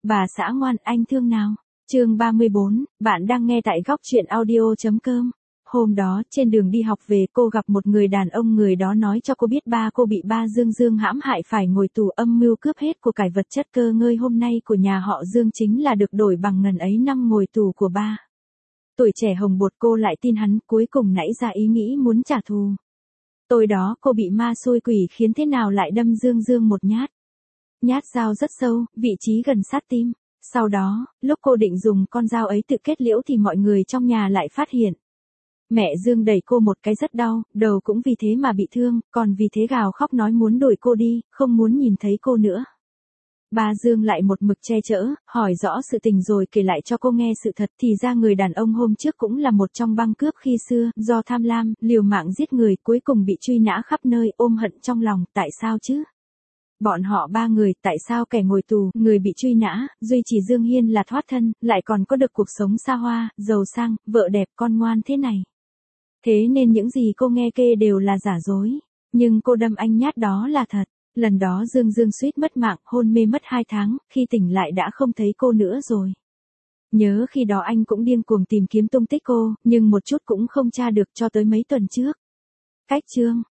Bà xã ngoan, anh thương nào. Chương 34, bạn đang nghe tại góc truyện audio.com. Hôm đó, trên đường đi học về cô gặp một người đàn ông, người đó nói cho cô biết ba cô bị ba Dương hãm hại phải ngồi tù, âm mưu cướp hết của cải vật chất cơ ngơi hôm nay của nhà họ Dương chính là được đổi bằng ngần ấy năm ngồi tù của ba. Tuổi trẻ hồng bột, cô lại tin hắn, cuối cùng nảy ra ý nghĩ muốn trả thù. Tối đó cô bị ma xui quỷ khiến thế nào lại đâm Dương một nhát. Nhát dao rất sâu, vị trí gần sát tim. Sau đó, lúc cô định dùng con dao ấy tự kết liễu thì mọi người trong nhà lại phát hiện. Mẹ Dương đẩy cô một cái rất đau, đầu cũng vì thế mà bị thương, còn vì thế gào khóc nói muốn đuổi cô đi, không muốn nhìn thấy cô nữa. Ba Dương lại một mực che chở, hỏi rõ sự tình rồi kể lại cho cô nghe sự thật, thì ra người đàn ông hôm trước cũng là một trong băng cướp khi xưa, do tham lam, liều mạng giết người, cuối cùng bị truy nã khắp nơi, ôm hận trong lòng, tại sao chứ? Bọn họ ba người, tại sao kẻ ngồi tù, người bị truy nã, duy chỉ Dương Hiên là thoát thân, lại còn có được cuộc sống xa hoa, giàu sang, vợ đẹp, con ngoan thế này. Thế nên những gì cô nghe kê đều là giả dối, nhưng cô đâm anh nhát đó là thật. Lần đó Dương suýt mất mạng, hôn mê mất 2 tháng, khi tỉnh lại đã không thấy cô nữa rồi. Nhớ khi đó anh cũng điên cuồng tìm kiếm tung tích cô, nhưng một chút cũng không tra được cho tới mấy tuần trước. Cách chương